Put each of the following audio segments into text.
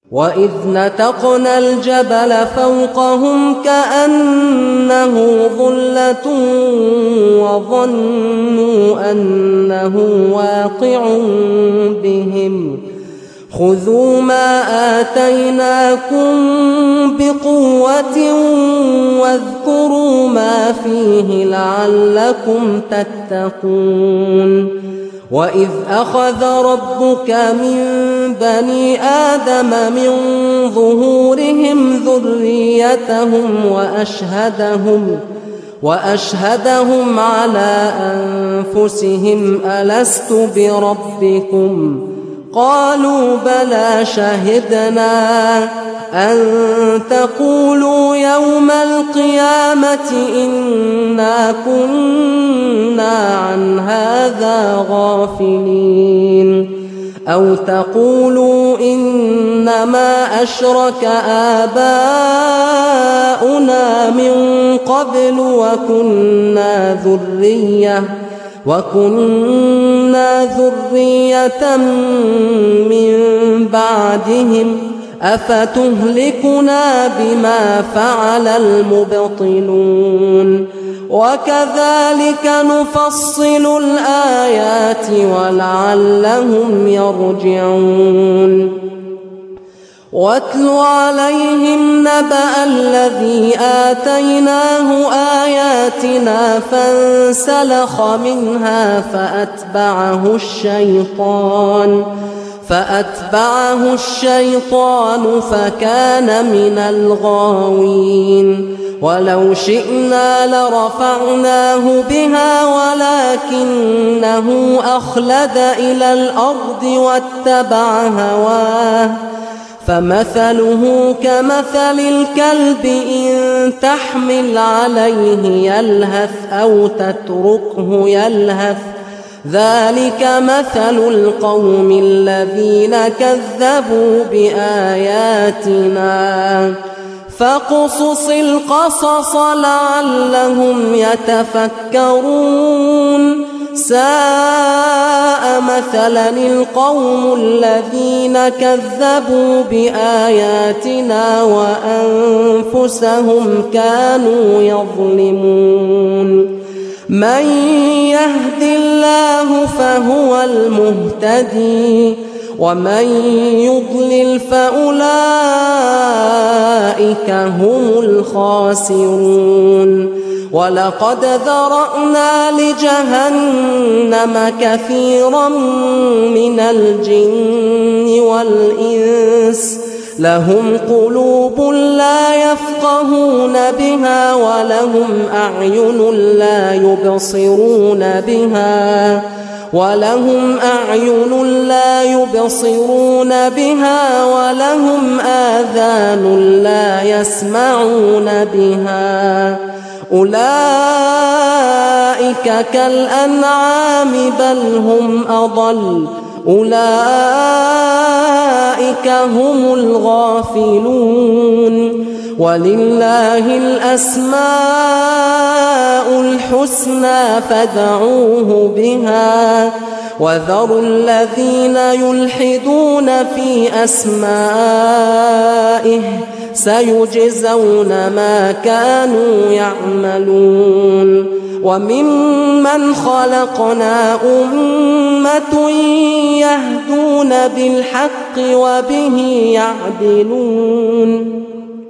وإذ نتقنا الجبل فوقهم كأنه ظلة وظنوا أنه واقع بهم خذوا ما آتيناكم بقوة واذكروا ما فيه لعلكم تتقون وإذ أخذ ربك من بني آدم من ظهورهم ذريتهم وأشهدهم على أنفسهم ألست بربكم قالوا بلى شهدنا أن تقولوا يوم القيامة إنا كنا عن هذا غافلين أو تقولوا إنما أشرك آباؤنا من قبل وكنا ذرية من بعدهم أفتهلكنا بما فعل المبطلون وكذلك نفصل الآيات ولعلهم يرجعون واتل عليهم نبأ الذي آتيناه آياتنا فانسلخ منها فأتبعه الشيطان فكان من الغاوين ولو شئنا لرفعناه بها ولكنه أخلد إلى الأرض واتبع هواه فمثله كمثل الكلب إن تحمل عليه يلهث أو تتركه يلهث ذلك مثل القوم الذين كذبوا بآياتنا فاقصص القصص لعلهم يتفكرون ساء مثلا القوم الذين كذبوا بآياتنا وأنفسهم كانوا يظلمون من يهد الله فهو المهتدي ومن يضلل فأولئك هم الخاسرون ولقد ذرأنا لجهنم كثيرا من الجن والإنس لهم قلوب لا يفقهون بها ولهم أعين لا يبصرون بها ولهم آذان لا يسمعون بها أولئك كالأنعام بل هم أضل أولئك هم الغافلون ولله الأسماء الحسنى فادعوه بها وذروا الذين يلحدون في أسمائه سيجزون ما كانوا يعملون وممن خلقنا أمة يهدون بالحق وبه يعدلون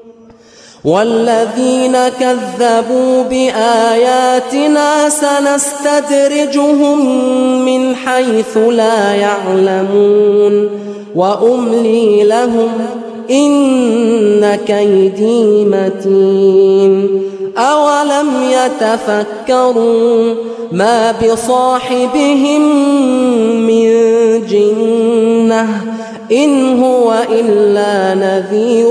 والذين كذبوا بآياتنا سنستدرجهم من حيث لا يعلمون وأملي لهم إن كيدي متين أولم يتفكروا ما بصاحبهم من جنة إن هو إلا نذير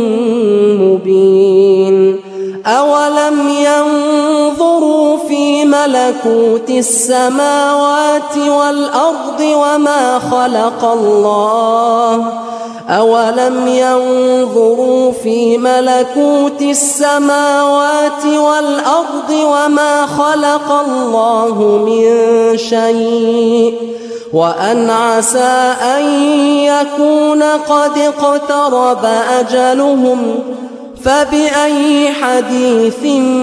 مبين أولم ينظروا في ملكوت السماوات والأرض وما خلق الله أولم ينظروا في ملكوت السماوات والأرض وما خلق الله من شيء وأن عسى أن يكون قد اقترب أجلهم فبأي حديث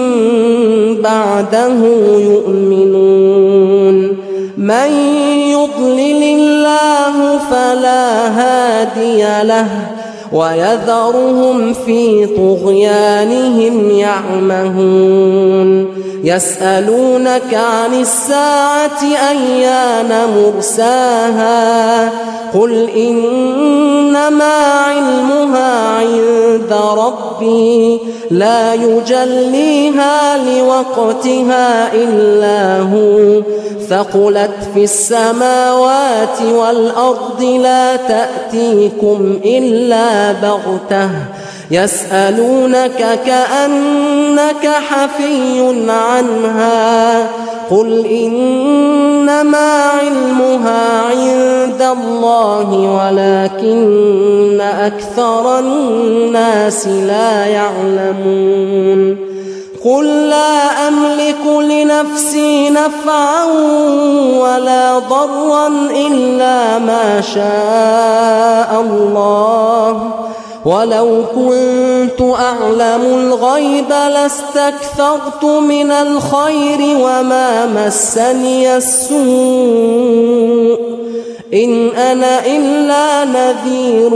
بعده يؤمنون من يضلل الله فلا هادي له ويذرهم في طغيانهم يعمهون يسألونك عن الساعة أيان مرساها قل إنما علمها عند ربي لا يجليها لوقتها إلا هو ثقلت في السماوات والأرض لا تأتيكم إلا بغتة يسألونك كأنك حفي عنها قل إنما علمها عند الله ولكن أكثر الناس لا يعلمون قل لا أملك لنفسي نفعا ولا ضرا إلا ما شاء الله ولو كنت أعلم الغيب لاستكثرت من الخير وما مسني السوء إن أنا إلا نذير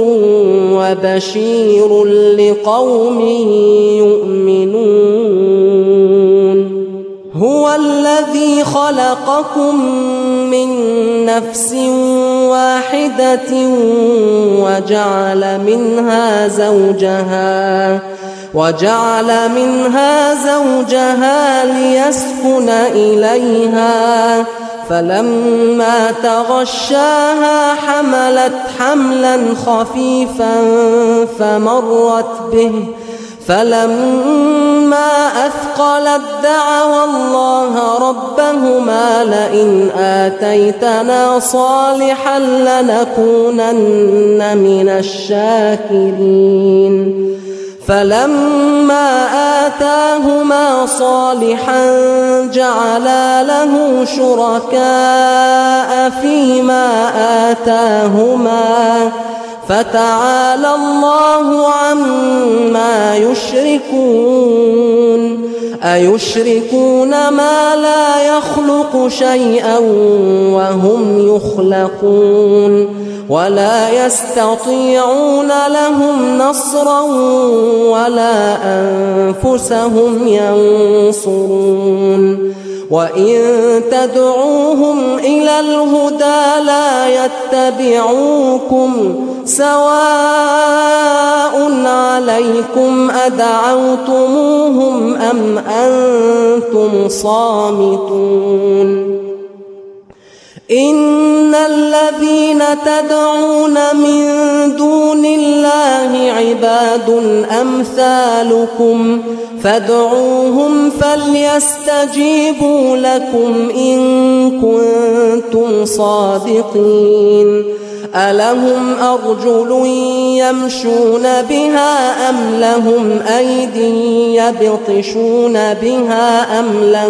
وبشير لقوم يؤمنون هو الذي خلقكم من نفس واحدة وجعل منها زوجها ليسكن إليها فلما تغشاها حملت حملا خفيفا فمرت به فلما أثقلت دعوا الله ربهما لئن آتيتنا صالحا لنكونن من الشاكرين فلما آتاهما صالحا جعلا له شركاء فيما آتاهما فتعالى الله عما يشركون أيشركون ما لا يخلق شيئا وهم يخلقون ولا يستطيعون لهم نصرا ولا أنفسهم ينصرون وإن تدعوهم إلى الهدى لا يتبعوكم سواء عليكم أدعوتموهم أم أنتم صامتون إن الذين تدعون من دون الله عباد أمثالكم فادعوهم فليستجيبوا لكم إن كنتم صادقين ألهم أرجل يمشون بها أم لهم أيدي يبطشون بها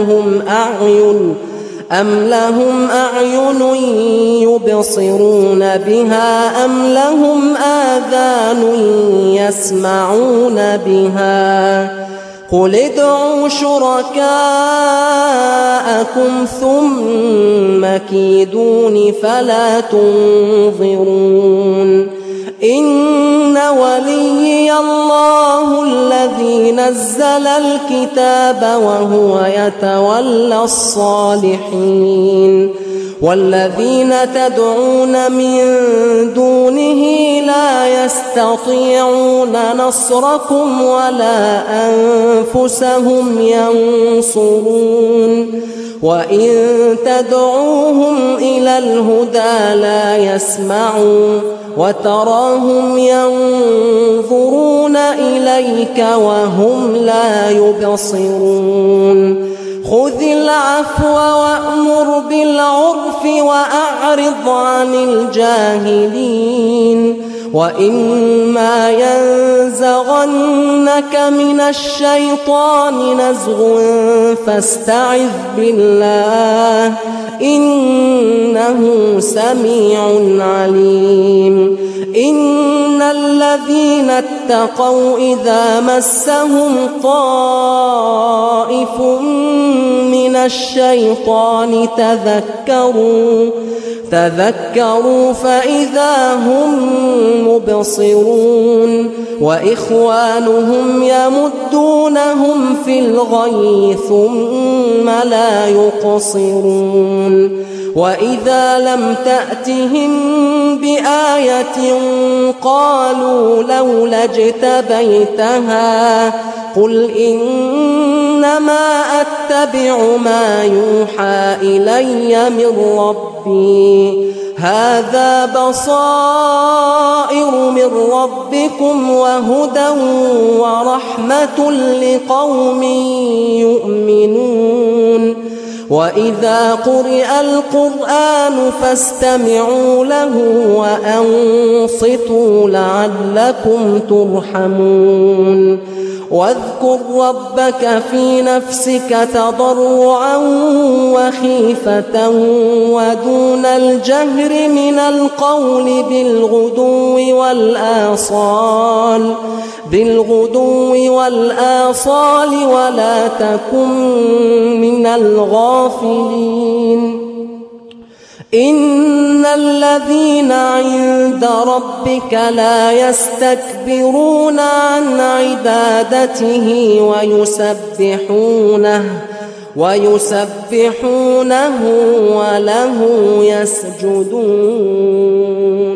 أم لهم أعين يبصرون بها أم لهم آذان يسمعون بها قل ادعوا شركاءكم ثم كيدون فلا تنظرون إن وليي الله الذي نزل الكتاب وهو يتولى الصالحين والذين تدعون من دونه لا يستطيعون نصركم ولا أنفسهم ينصرون وإن تدعوهم إلى الهدى لا يسمعون وتراهم ينظرون إليك وهم لا يبصرون خذ العفو وأمر بالعرف وأعرض عن الجاهلين وإما ينزغنك ينزغنك من الشيطان نزغ فاستعذ بالله إنه سميع عليم. إن الذين اتقوا إذا مسهم طائف من الشيطان تذكروا فإذا هم مبصرون وإخوانهم يمدونهم في الغي ثم لا يقصرون. وإذا لم تأتهم بآية قالوا لولا اجتبيتها قل إنما أتبع ما يوحى إلي من ربي هذا بصائر من ربكم وهدى ورحمة لقوم يؤمنون. وإذا قرئ القرآن فاستمعوا له وأنصتوا لعلكم ترحمون. واذكر ربك في نفسك تضرعا وخيفة ودون الجهر من القول بالغدو والآصال ولا تكن من الغافلين. إن الذين عند ربك لا يستكبرون عن عبادته ويسبحونه وله يسجدون.